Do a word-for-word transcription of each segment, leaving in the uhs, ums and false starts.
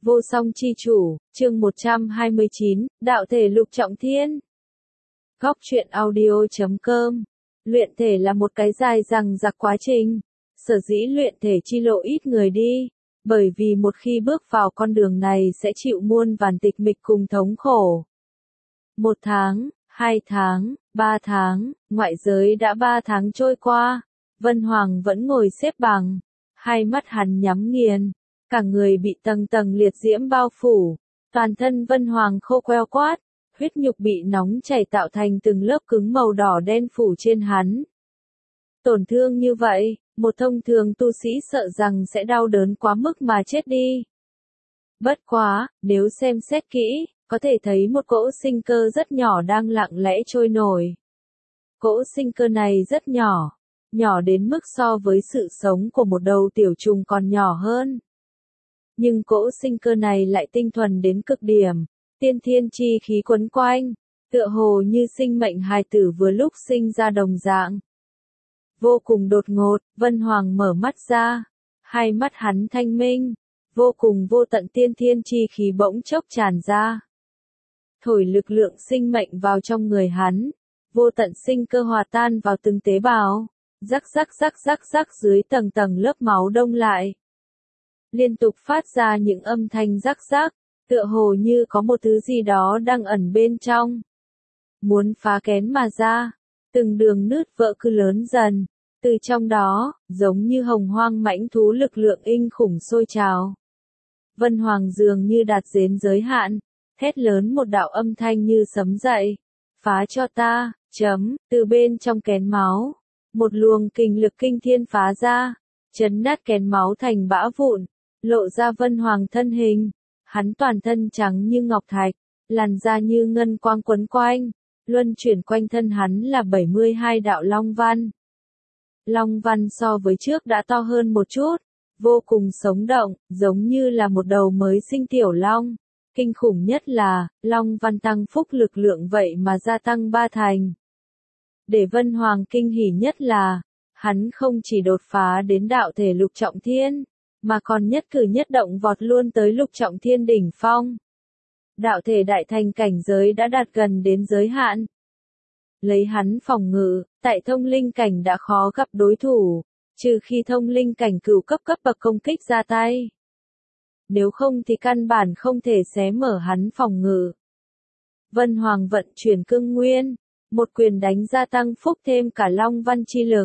Vô song chi chủ, chương một trăm hai mươi chín, đạo thể lục trọng thiên. Góc truyện audio chấm com. Luyện thể là một cái dài dằng dặc quá trình. Sở dĩ luyện thể chi lộ ít người đi, bởi vì một khi bước vào con đường này sẽ chịu muôn vàn tịch mịch cùng thống khổ. Một tháng, hai tháng, ba tháng, ngoại giới đã ba tháng trôi qua, Vân Hoàng vẫn ngồi xếp bằng, hai mắt hắn nhắm nghiền. Cả người bị tầng tầng liệt diễm bao phủ, toàn thân Vân Hoàng khô queo quát, huyết nhục bị nóng chảy tạo thành từng lớp cứng màu đỏ đen phủ trên hắn. Tổn thương như vậy, một thông thường tu sĩ sợ rằng sẽ đau đớn quá mức mà chết đi. Bất quá, nếu xem xét kỹ, có thể thấy một cỗ sinh cơ rất nhỏ đang lặng lẽ trôi nổi. Cỗ sinh cơ này rất nhỏ, nhỏ đến mức so với sự sống của một đầu tiểu trùng còn nhỏ hơn. Nhưng cỗ sinh cơ này lại tinh thuần đến cực điểm, tiên thiên chi khí quấn quanh, tựa hồ như sinh mệnh hài tử vừa lúc sinh ra đồng dạng. Vô cùng đột ngột, Vân Hoàng mở mắt ra, hai mắt hắn thanh minh, vô cùng vô tận tiên thiên chi khí bỗng chốc tràn ra. Thổi lực lượng sinh mệnh vào trong người hắn, vô tận sinh cơ hòa tan vào từng tế bào, rắc rắc rắc rắc rắc dưới tầng tầng lớp máu đông lại. Liên tục phát ra những âm thanh rắc rắc, tựa hồ như có một thứ gì đó đang ẩn bên trong. Muốn phá kén mà ra, từng đường nứt vỡ cứ lớn dần, từ trong đó, giống như hồng hoang mãnh thú lực lượng kinh khủng sôi trào. Vân Hoàng dường như đạt đến giới hạn, thét lớn một đạo âm thanh như sấm dậy, phá cho ta, chấm, từ bên trong kén máu, một luồng kình lực kinh thiên phá ra, chấn nát kén máu thành bã vụn. Lộ ra Vân Hoàng thân hình, hắn toàn thân trắng như ngọc thạch, làn da như ngân quang quấn quanh, luân chuyển quanh thân hắn là bảy mươi hai đạo long văn. Long văn so với trước đã to hơn một chút, vô cùng sống động, giống như là một đầu mới sinh tiểu long. Kinh khủng nhất là, long văn tăng phúc lực lượng vậy mà gia tăng ba thành. Để Vân Hoàng kinh hỉ nhất là, hắn không chỉ đột phá đến đạo thể lục trọng thiên, mà còn nhất cử nhất động vọt luôn tới lục trọng thiên đỉnh phong. Đạo thể đại thành cảnh giới đã đạt gần đến giới hạn. Lấy hắn phòng ngự, tại thông linh cảnh đã khó gặp đối thủ, trừ khi thông linh cảnh cửu cấp cấp bậc công kích ra tay. Nếu không thì căn bản không thể xé mở hắn phòng ngự. Vân Hoàng vận chuyển cương nguyên, một quyền đánh gia tăng phúc thêm cả long văn chi lực.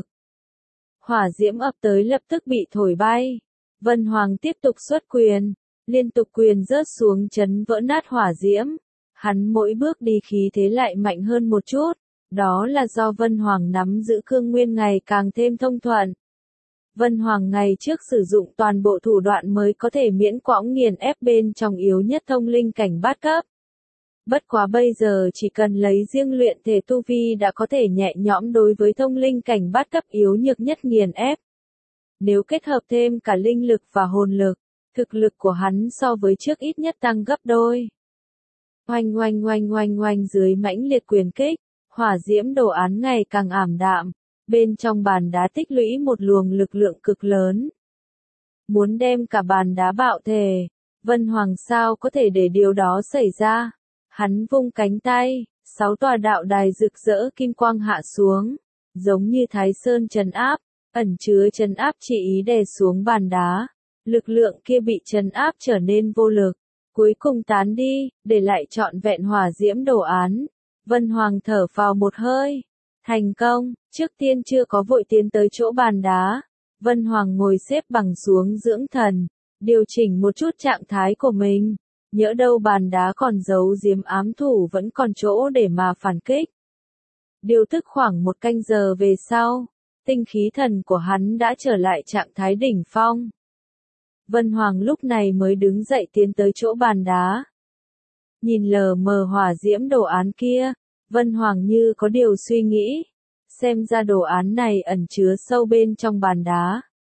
Hỏa diễm ập tới lập tức bị thổi bay. Vân Hoàng tiếp tục xuất quyền, liên tục quyền rớt xuống chấn vỡ nát hỏa diễm. Hắn mỗi bước đi khí thế lại mạnh hơn một chút, đó là do Vân Hoàng nắm giữ cương nguyên ngày càng thêm thông thuận. Vân Hoàng ngày trước sử dụng toàn bộ thủ đoạn mới có thể miễn cưỡng nghiền ép bên trong yếu nhất thông linh cảnh bát cấp. Bất quá bây giờ chỉ cần lấy riêng luyện thể tu vi đã có thể nhẹ nhõm đối với thông linh cảnh bát cấp yếu nhược nhất nghiền ép. Nếu kết hợp thêm cả linh lực và hồn lực, thực lực của hắn so với trước ít nhất tăng gấp đôi. Oanh oanh oanh oanh oanh dưới mãnh liệt quyền kích, hỏa diễm đồ án ngày càng ảm đạm, bên trong bàn đá tích lũy một luồng lực lượng cực lớn. Muốn đem cả bàn đá bạo thể, Vân Hoàng sao có thể để điều đó xảy ra? Hắn vung cánh tay, sáu tòa đạo đài rực rỡ kim quang hạ xuống, giống như Thái Sơn trấn áp. Ẩn chứa trấn áp chỉ ý đè xuống bàn đá, lực lượng kia bị trấn áp trở nên vô lực, cuối cùng tán đi, để lại trọn vẹn hỏa diễm đồ án. Vân Hoàng thở phào một hơi, thành công, trước tiên chưa có vội tiến tới chỗ bàn đá, Vân Hoàng ngồi xếp bằng xuống dưỡng thần, điều chỉnh một chút trạng thái của mình, nhỡ đâu bàn đá còn giấu giếm ám thủ vẫn còn chỗ để mà phản kích. Điều tức khoảng một canh giờ về sau, tinh khí thần của hắn đã trở lại trạng thái đỉnh phong. Vân Hoàng lúc này mới đứng dậy tiến tới chỗ bàn đá. Nhìn lờ mờ hỏa diễm đồ án kia, Vân Hoàng như có điều suy nghĩ, xem ra đồ án này ẩn chứa sâu bên trong bàn đá.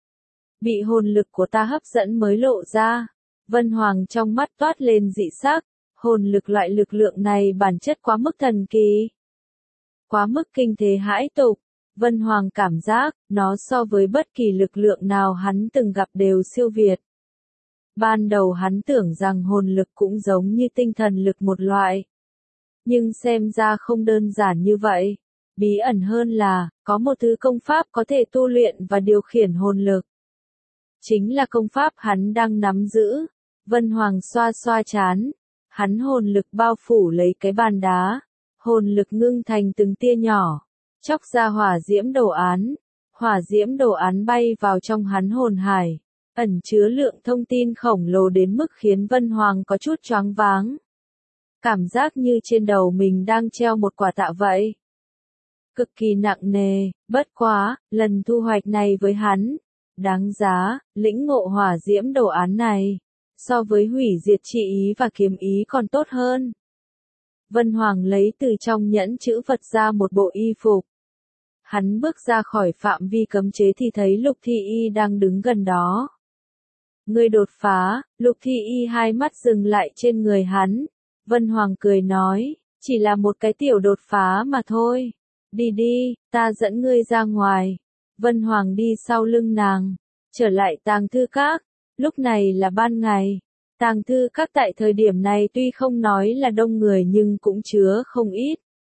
Bị hồn lực của ta hấp dẫn mới lộ ra, Vân Hoàng trong mắt toát lên dị sắc, hồn lực loại lực lượng này bản chất quá mức thần kỳ. Quá mức kinh thế hãi tục. Vân Hoàng cảm giác, nó so với bất kỳ lực lượng nào hắn từng gặp đều siêu việt. Ban đầu hắn tưởng rằng hồn lực cũng giống như tinh thần lực một loại. Nhưng xem ra không đơn giản như vậy. Bí ẩn hơn là, có một thứ công pháp có thể tu luyện và điều khiển hồn lực. Chính là công pháp hắn đang nắm giữ. Vân Hoàng xoa xoa chán. Hắn hồn lực bao phủ lấy cái bàn đá. Hồn lực ngưng thành từng tia nhỏ. Chóc ra hỏa diễm đồ án. Hỏa diễm đồ án bay vào trong hắn hồn hải. Ẩn chứa lượng thông tin khổng lồ đến mức khiến Vân Hoàng có chút choáng váng. Cảm giác như trên đầu mình đang treo một quả tạ vậy. Cực kỳ nặng nề, bất quá, lần thu hoạch này với hắn. Đáng giá, lĩnh ngộ hỏa diễm đồ án này. So với hủy diệt chi ý và kiếm ý còn tốt hơn. Vân Hoàng lấy từ trong nhẫn chữ vật ra một bộ y phục. Hắn bước ra khỏi phạm vi cấm chế thì thấy Lục Thi Y đang đứng gần đó. Người đột phá, Lục Thi Y hai mắt dừng lại trên người hắn. Vân Hoàng cười nói, chỉ là một cái tiểu đột phá mà thôi. Đi đi, ta dẫn ngươi ra ngoài. Vân Hoàng đi sau lưng nàng, trở lại tàng thư các. Lúc này là ban ngày. Tàng thư các tại thời điểm này tuy không nói là đông người nhưng cũng chứa không ít.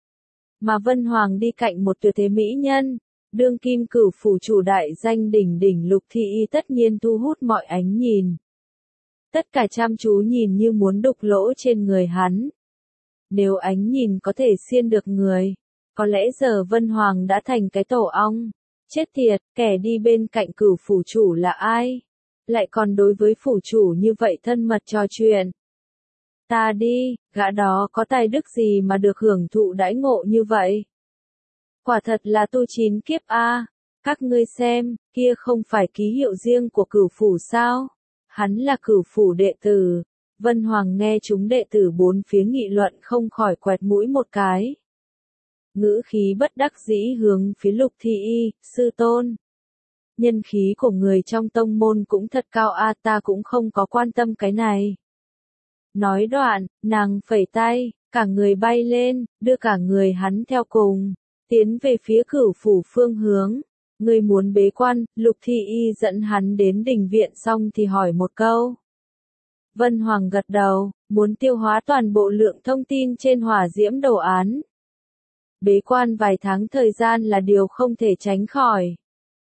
Mà Vân Hoàng đi cạnh một tuyệt thế mỹ nhân, đương kim cửu phủ chủ đại danh đỉnh đỉnh Lục Thi Y tất nhiên thu hút mọi ánh nhìn. Tất cả chăm chú nhìn như muốn đục lỗ trên người hắn. Nếu ánh nhìn có thể xiên được người, có lẽ giờ Vân Hoàng đã thành cái tổ ong. Chết tiệt, kẻ đi bên cạnh cửu phủ chủ là ai? Lại còn đối với phủ chủ như vậy thân mật trò chuyện. Ta đi, gã đó có tài đức gì mà được hưởng thụ đãi ngộ như vậy? Quả thật là tu chín kiếp a. Các ngươi xem, kia không phải ký hiệu riêng của cửu phủ sao? Hắn là cửu phủ đệ tử. Vân Hoàng nghe chúng đệ tử bốn phía nghị luận không khỏi quẹt mũi một cái. Ngữ khí bất đắc dĩ hướng phía Lục Thi Y, sư tôn. Nhân khí của người trong tông môn cũng thật cao a, ta cũng không có quan tâm cái này. Nói đoạn, nàng phẩy tay, cả người bay lên, đưa cả người hắn theo cùng, tiến về phía cửu phủ phương hướng. Ngươi muốn bế quan, Lục Thi Y dẫn hắn đến đình viện xong thì hỏi một câu. Vân Hoàng gật đầu, muốn tiêu hóa toàn bộ lượng thông tin trên hỏa diễm đồ án. Bế quan vài tháng thời gian là điều không thể tránh khỏi.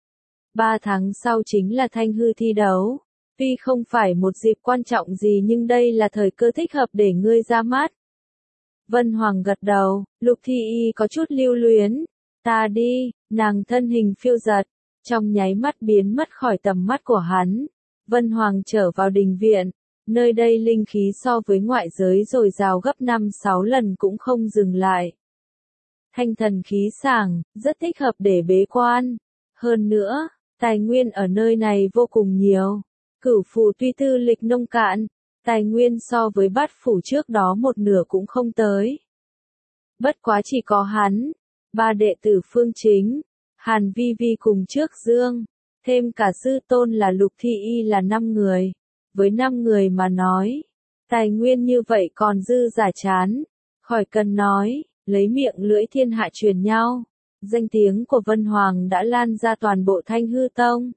Ba tháng sau chính là thanh hư thi đấu. Tuy không phải một dịp quan trọng gì nhưng đây là thời cơ thích hợp để ngươi ra mắt. Vân Hoàng gật đầu, Lục Thi Y có chút lưu luyến. Ta đi, nàng thân hình phiêu giật, trong nháy mắt biến mất khỏi tầm mắt của hắn. Vân Hoàng trở vào đình viện, nơi đây linh khí so với ngoại giới dồi dào gấp năm sáu lần cũng không dừng lại. Thanh thần khí sảng, rất thích hợp để bế quan. Hơn nữa, tài nguyên ở nơi này vô cùng nhiều. Cửu phủ tuy tư lịch nông cạn, tài nguyên so với bát phủ trước đó một nửa cũng không tới. Bất quá chỉ có hắn, ba đệ tử phương chính, Hàn Vi Vi cùng trước Dương, thêm cả sư tôn là Lục Thi Y là năm người. Với năm người mà nói, tài nguyên như vậy còn dư giả chán, khỏi cần nói, lấy miệng lưỡi thiên hạ truyền nhau. Danh tiếng của Vân Hoàng đã lan ra toàn bộ Thanh Hư Tông.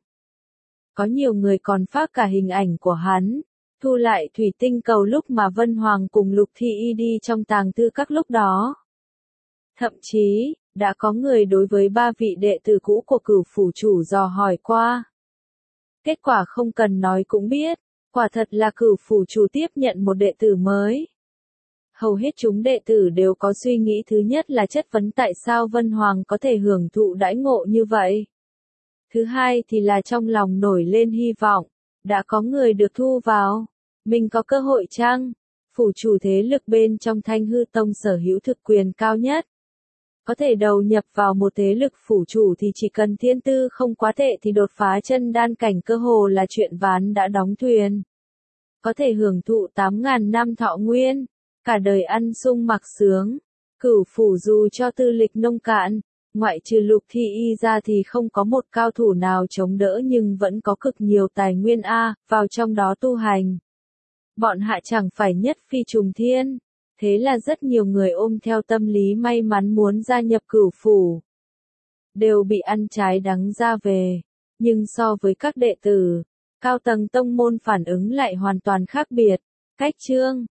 Có nhiều người còn phát cả hình ảnh của hắn, thu lại thủy tinh cầu lúc mà Vân Hoàng cùng Lục Thi Y đi trong tàng thư các lúc đó. Thậm chí, đã có người đối với ba vị đệ tử cũ của cửu phủ chủ dò hỏi qua. Kết quả không cần nói cũng biết, quả thật là cửu phủ chủ tiếp nhận một đệ tử mới. Hầu hết chúng đệ tử đều có suy nghĩ thứ nhất là chất vấn tại sao Vân Hoàng có thể hưởng thụ đãi ngộ như vậy. Thứ hai thì là trong lòng nổi lên hy vọng, đã có người được thu vào, mình có cơ hội chăng? Phủ chủ thế lực bên trong Thanh Hư Tông sở hữu thực quyền cao nhất. Có thể đầu nhập vào một thế lực phủ chủ thì chỉ cần thiên tư không quá tệ thì đột phá chân đan cảnh cơ hồ là chuyện ván đã đóng thuyền. Có thể hưởng thụ tám ngàn năm thọ nguyên, cả đời ăn sung mặc sướng. Cửu phủ dù cho tư lịch nông cạn, ngoại trừ Lục Thi Y ra thì không có một cao thủ nào chống đỡ nhưng vẫn có cực nhiều tài nguyên A, vào trong đó tu hành. Bọn hạ chẳng phải nhất phi trùng thiên. Thế là rất nhiều người ôm theo tâm lý may mắn muốn gia nhập cửu phủ. Đều bị ăn trái đắng ra về. Nhưng so với các đệ tử, Cao tầng tông môn phản ứng lại hoàn toàn khác biệt. Cách chương